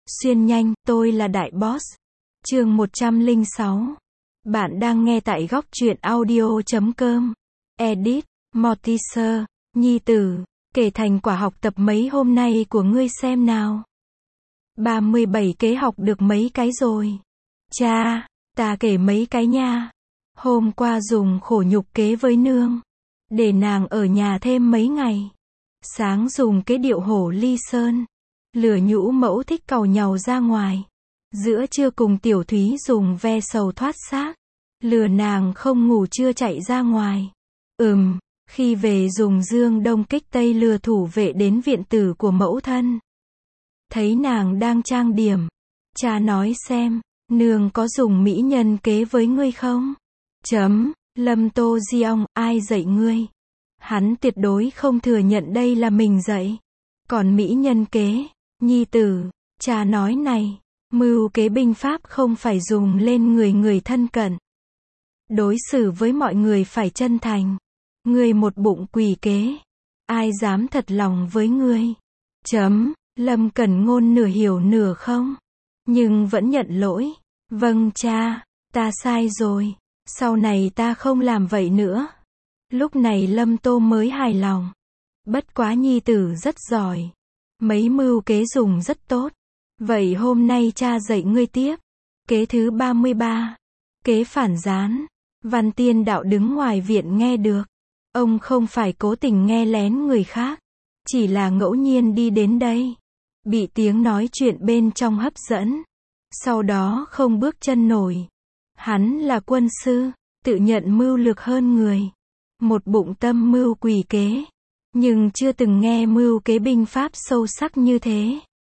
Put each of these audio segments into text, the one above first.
Xuyên nhanh, tôi là Đại Boss. Chương 106. Bạn đang nghe tại góc truyện audio.com. Edit, Mortimer, Nhi tử, kể thành quả học tập mấy hôm nay của ngươi xem nào. 37 kế học được mấy cái rồi? Cha, ta kể mấy cái nha. Hôm qua dùng khổ nhục kế với nương, để nàng ở nhà thêm mấy ngày. Sáng dùng cái điệu hổ ly sơn, lừa nhũ mẫu thích càu nhàu ra ngoài. Giữa trưa cùng tiểu thúy dùng ve sầu thoát xác, lừa nàng không ngủ trưa chạy ra ngoài. Khi về dùng dương đông kích tây lừa thủ vệ đến viện tử của mẫu thân. Thấy nàng đang trang điểm, cha nói xem, nương có dùng mỹ nhân kế với ngươi không? Lâm Tô Diong, ai dạy ngươi? Hắn tuyệt đối không thừa nhận đây là mình dạy. Còn mỹ nhân kế, nhi tử, cha nói này, mưu kế binh pháp không phải dùng lên người thân cận. Đối xử với mọi người phải chân thành. Ngươi một bụng quỷ kế, ai dám thật lòng với ngươi? Lâm Cẩn Ngôn nửa hiểu nửa không, nhưng vẫn nhận lỗi. Vâng cha, ta sai rồi, sau này ta không làm vậy nữa. Lúc này Lâm Tô mới hài lòng. Bất quá nhi tử rất giỏi, mấy mưu kế dùng rất tốt. Vậy hôm nay cha dạy ngươi tiếp. Kế thứ 33. Kế phản gián. Văn Tiên Đạo đứng ngoài viện nghe được. Ông không phải cố tình nghe lén người khác, chỉ là ngẫu nhiên đi đến đây, bị tiếng nói chuyện bên trong hấp dẫn, sau đó không bước chân nổi. Hắn là quân sư, tự nhận mưu lược hơn người, một bụng tâm mưu quỷ kế, nhưng chưa từng nghe mưu kế binh pháp sâu sắc như thế.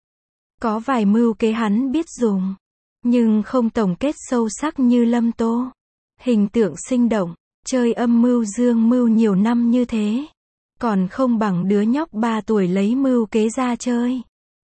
Có vài mưu kế hắn biết dùng, nhưng không tổng kết sâu sắc như Lâm Tô. Hình tượng sinh động, chơi âm mưu dương mưu nhiều năm như thế, còn không bằng đứa nhóc 3 tuổi lấy mưu kế ra chơi.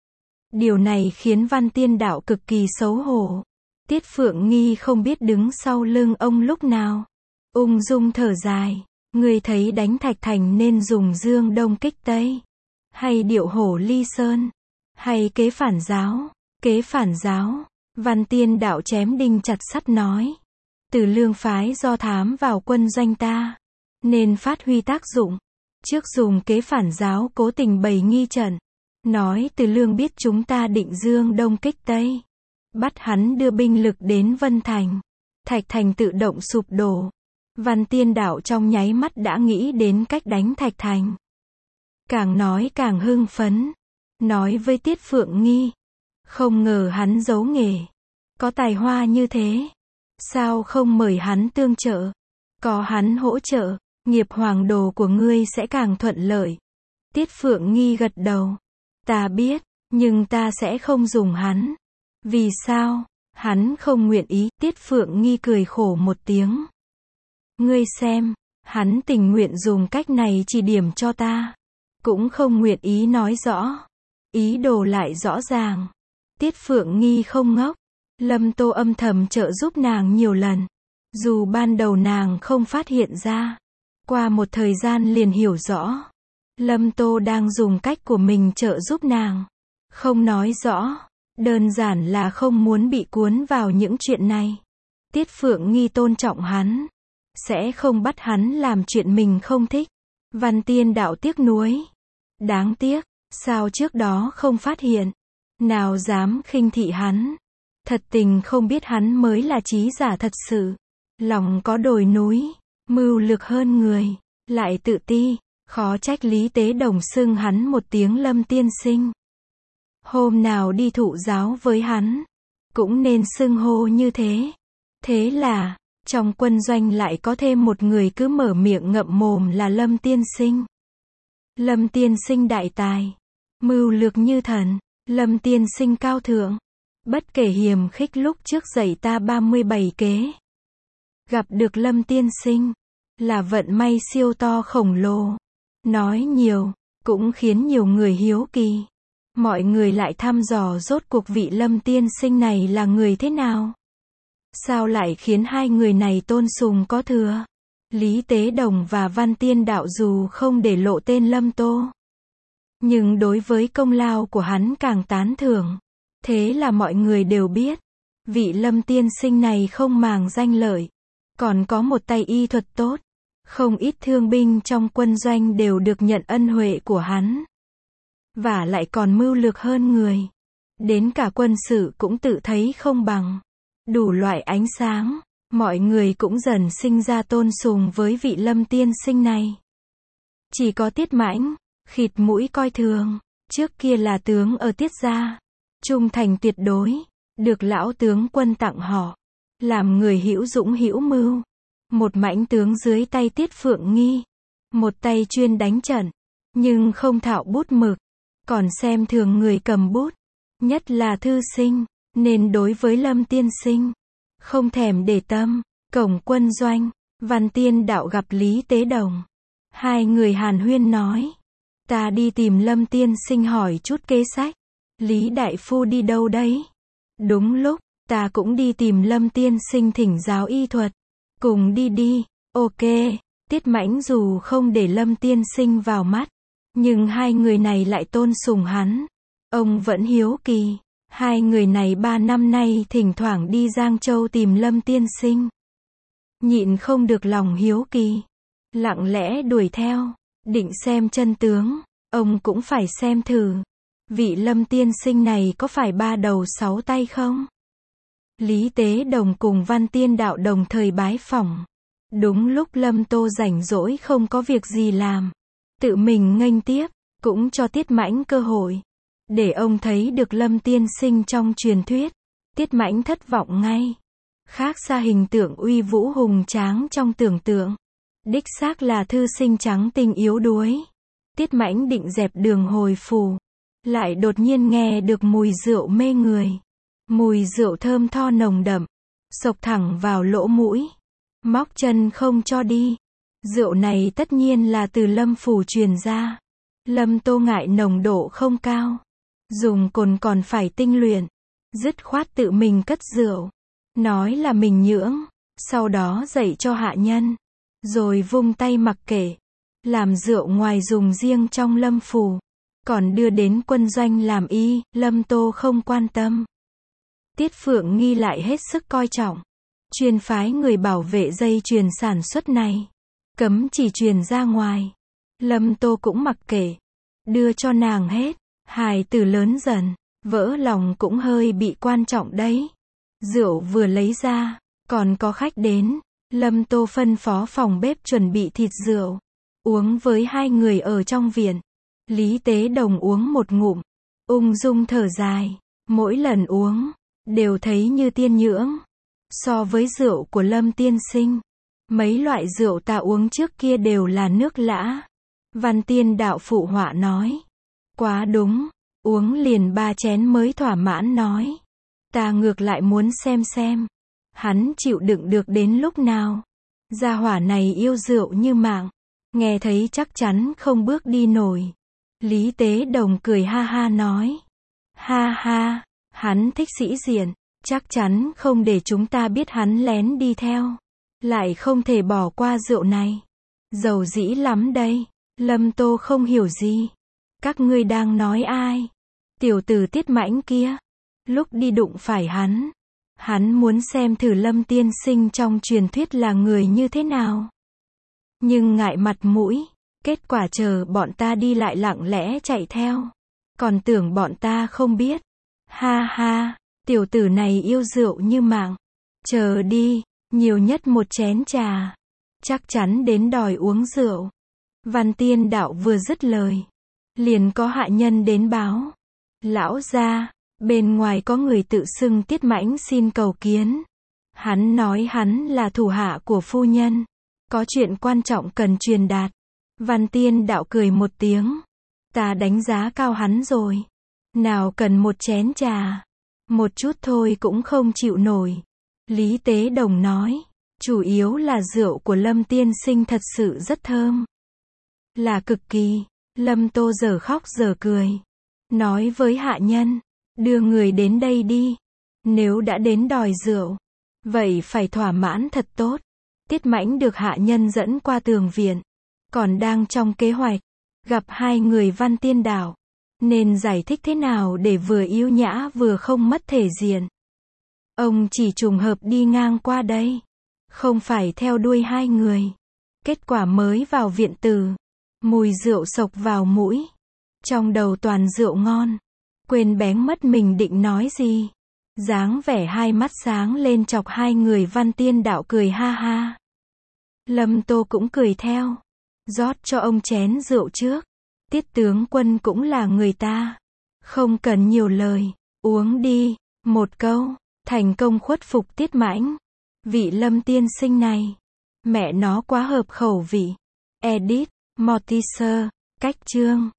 Điều này khiến Văn Tiên Đạo cực kỳ xấu hổ. Tiết Phượng Nghi không biết đứng sau lưng ông lúc nào, ung dung thở dài. Người thấy đánh Thạch Thành nên dùng dương đông kích tây, hay điệu hổ ly sơn, hay kế phản giáo? Kế phản giáo, Văn Tiên Đạo chém đinh chặt sắt nói. Từ Lương phái do thám vào quân doanh ta, nên phát huy tác dụng. Trước dùng kế phản giáo cố tình bày nghi trận, nói Từ Lương biết chúng ta định dương đông kích tây, bắt hắn đưa binh lực đến Vân Thành. Thạch Thành tự động sụp đổ. Văn Tiên Đạo trong nháy mắt đã nghĩ đến cách đánh Thạch Thành. Càng nói càng hưng phấn, nói với Tiết Phượng Nghi, không ngờ hắn giấu nghề, có tài hoa như thế. Sao không mời hắn tương trợ? Có hắn hỗ trợ, nghiệp hoàng đồ của ngươi sẽ càng thuận lợi. Tiết Phượng Nghi gật đầu. Ta biết, nhưng ta sẽ không dùng hắn. Vì sao? Hắn không nguyện ý. Tiết Phượng Nghi cười khổ một tiếng. Ngươi xem, hắn tình nguyện dùng cách này chỉ điểm cho ta, cũng không nguyện ý nói rõ. Ý đồ lại rõ ràng. Tiết Phượng Nghi không ngốc. Lâm Tô âm thầm trợ giúp nàng nhiều lần. Dù ban đầu nàng không phát hiện ra, qua một thời gian liền hiểu rõ. Lâm Tô đang dùng cách của mình trợ giúp nàng. Không nói rõ, đơn giản là không muốn bị cuốn vào những chuyện này. Tiết Phượng Nghi tôn trọng hắn, sẽ không bắt hắn làm chuyện mình không thích. Văn Tiên Đạo tiếc nuối. Đáng tiếc, sao trước đó không phát hiện, nào dám khinh thị hắn. Thật tình không biết hắn mới là trí giả thật sự. Lòng có đồi núi, mưu lược hơn người, lại tự ti, khó trách Lý Tế Đồng xưng hắn một tiếng Lâm tiên sinh. Hôm nào đi thụ giáo với hắn, cũng nên xưng hô như thế. Thế là, trong quân doanh lại có thêm một người cứ mở miệng ngậm mồm là Lâm tiên sinh. Lâm tiên sinh đại tài, mưu lược như thần, Lâm tiên sinh cao thượng. Bất kể hiềm khích lúc trước dạy ta 37 kế. Gặp được Lâm tiên sinh, là vận may siêu to khổng lồ. Nói nhiều, cũng khiến nhiều người hiếu kỳ. Mọi người lại thăm dò rốt cuộc vị Lâm tiên sinh này là người thế nào. Sao lại khiến hai người này tôn sùng có thừa. Lý Tế Đồng và Văn Tiên Đạo dù không để lộ tên Lâm Tô, nhưng đối với công lao của hắn càng tán thưởng. Thế là mọi người đều biết, vị Lâm tiên sinh này không màng danh lợi, còn có một tay y thuật tốt. Không ít thương binh trong quân doanh đều được nhận ân huệ của hắn. Và lại còn mưu lược hơn người. Đến cả quân sự cũng tự thấy không bằng. Đủ loại ánh sáng, mọi người cũng dần sinh ra tôn sùng với vị Lâm tiên sinh này. Chỉ có Tiết Mãnh, khịt mũi coi thường. Trước kia là tướng ở Tiết gia, trung thành tuyệt đối, được lão tướng quân tặng họ, làm người hữu dũng hữu mưu. Một mãnh tướng dưới tay Tiết Phượng Nghi, một tay chuyên đánh trận, nhưng không thạo bút mực, còn xem thường người cầm bút, nhất là thư sinh, nên đối với Lâm tiên sinh, không thèm để tâm. Cổng quân doanh, Văn Tiên Đạo gặp Lý Tế Đồng. Hai người hàn huyên nói, ta đi tìm Lâm tiên sinh hỏi chút kế sách. Lý đại phu đi đâu đấy? Đúng lúc, ta cũng đi tìm Lâm tiên sinh thỉnh giáo y thuật. Cùng đi đi. Ok. Tiết Mãnh dù không để Lâm tiên sinh vào mắt, nhưng hai người này lại tôn sùng hắn. Ông vẫn hiếu kỳ. Hai người này 3 năm nay thỉnh thoảng đi Giang Châu tìm Lâm tiên sinh. Nhịn không được lòng hiếu kỳ, lặng lẽ đuổi theo, định xem chân tướng. Ông cũng phải xem thử, vị Lâm tiên sinh này có phải 3 đầu 6 tay không? Lý Tế Đồng cùng Văn Tiên Đạo đồng thời bái phỏng. Đúng lúc Lâm Tô rảnh rỗi không có việc gì làm, tự mình nghênh tiếp, cũng cho Tiết Mãnh cơ hội, để ông thấy được Lâm tiên sinh trong truyền thuyết. Tiết Mãnh thất vọng ngay. Khác xa hình tượng uy vũ hùng tráng trong tưởng tượng. Đích xác là thư sinh trắng tinh yếu đuối. Tiết Mãnh định dẹp đường hồi phủ, lại đột nhiên nghe được mùi rượu mê người. Mùi rượu thơm tho nồng đậm, xộc thẳng vào lỗ mũi, móc chân không cho đi. Rượu này tất nhiên là từ Lâm phủ truyền ra. Lâm Tô ngại nồng độ không cao, dùng cồn còn phải tinh luyện, dứt khoát tự mình cất rượu, nói là mình nhưỡng, sau đó dạy cho hạ nhân, rồi vung tay mặc kệ, làm rượu ngoài dùng riêng trong Lâm phủ, còn đưa đến quân doanh làm y. Lâm Tô không quan tâm. Tiết Phượng Nghi lại hết sức coi trọng, chuyên phái người bảo vệ dây chuyền sản xuất này, cấm chỉ truyền ra ngoài. Lâm Tô cũng mặc kệ, đưa cho nàng hết. Hài tử lớn dần, vỡ lòng cũng hơi bị quan trọng đấy. Rượu vừa lấy ra, còn có khách đến. Lâm Tô phân phó phòng bếp chuẩn bị thịt rượu, uống với hai người ở trong viện. Lý Tế Đồng uống một ngụm, ung dung thở dài, mỗi lần uống, đều thấy như tiên nhưỡng. So với rượu của Lâm tiên sinh, mấy loại rượu ta uống trước kia đều là nước lã. Văn Tiên Đạo phụ họa nói. Quá đúng, uống liền 3 chén mới thỏa mãn nói. Ta ngược lại muốn xem, hắn chịu đựng được đến lúc nào. Gia hỏa này yêu rượu như mạng, nghe thấy chắc chắn không bước đi nổi. Lý Tế Đồng cười ha ha nói. Ha ha, hắn thích sĩ diện, chắc chắn không để chúng ta biết hắn lén đi theo. Lại không thể bỏ qua rượu này. Dầu dĩ lắm đây. Lâm Tô không hiểu gì. Các ngươi đang nói ai? Tiểu tử Tiết Mãnh kia. Lúc đi đụng phải hắn, hắn muốn xem thử Lâm tiên sinh trong truyền thuyết là người như thế nào. Nhưng ngại mặt mũi, kết quả chờ bọn ta đi lại lặng lẽ chạy theo. Còn tưởng bọn ta không biết. Ha ha, tiểu tử này yêu rượu như mạng. Chờ đi, nhiều nhất một chén trà, chắc chắn đến đòi uống rượu. Văn Tiên Đạo vừa dứt lời, liền có hạ nhân đến báo. Lão gia, bên ngoài có người tự xưng Tiết Mãnh xin cầu kiến. Hắn nói hắn là thủ hạ của phu nhân, có chuyện quan trọng cần truyền đạt. Văn Tiên Đạo cười một tiếng. Ta đánh giá cao hắn rồi. Nào cần một chén trà. Một chút thôi cũng không chịu nổi. Lý Tế Đồng nói. Chủ yếu là rượu của Lâm tiên sinh thật sự rất thơm. Là cực kỳ. Lâm Tô giờ khóc giờ cười. Nói với hạ nhân. Đưa người đến đây đi. Nếu đã đến đòi rượu, vậy phải thỏa mãn thật tốt. Tiết Mãnh được hạ nhân dẫn qua tường viện. Còn đang trong kế hoạch, gặp hai người Văn Tiên Đạo. Nên giải thích thế nào để vừa yêu nhã vừa không mất thể diện? Ông chỉ trùng hợp đi ngang qua đây. Không phải theo đuôi hai người. Kết quả mới vào viện tử. Mùi rượu sộc vào mũi. Trong đầu toàn rượu ngon. Quên bén mất mình định nói gì. Dáng vẻ hai mắt sáng lên chọc hai người Văn Tiên Đạo cười ha ha. Lâm Tô cũng cười theo. Rót cho ông chén rượu trước. Tiết tướng quân cũng là người ta. Không cần nhiều lời. Uống đi. Một câu. Thành công khuất phục Tiết Mãnh. Vị Lâm tiên sinh này. Mẹ nó quá hợp khẩu vị. Edit. Mortimer. Cách chương.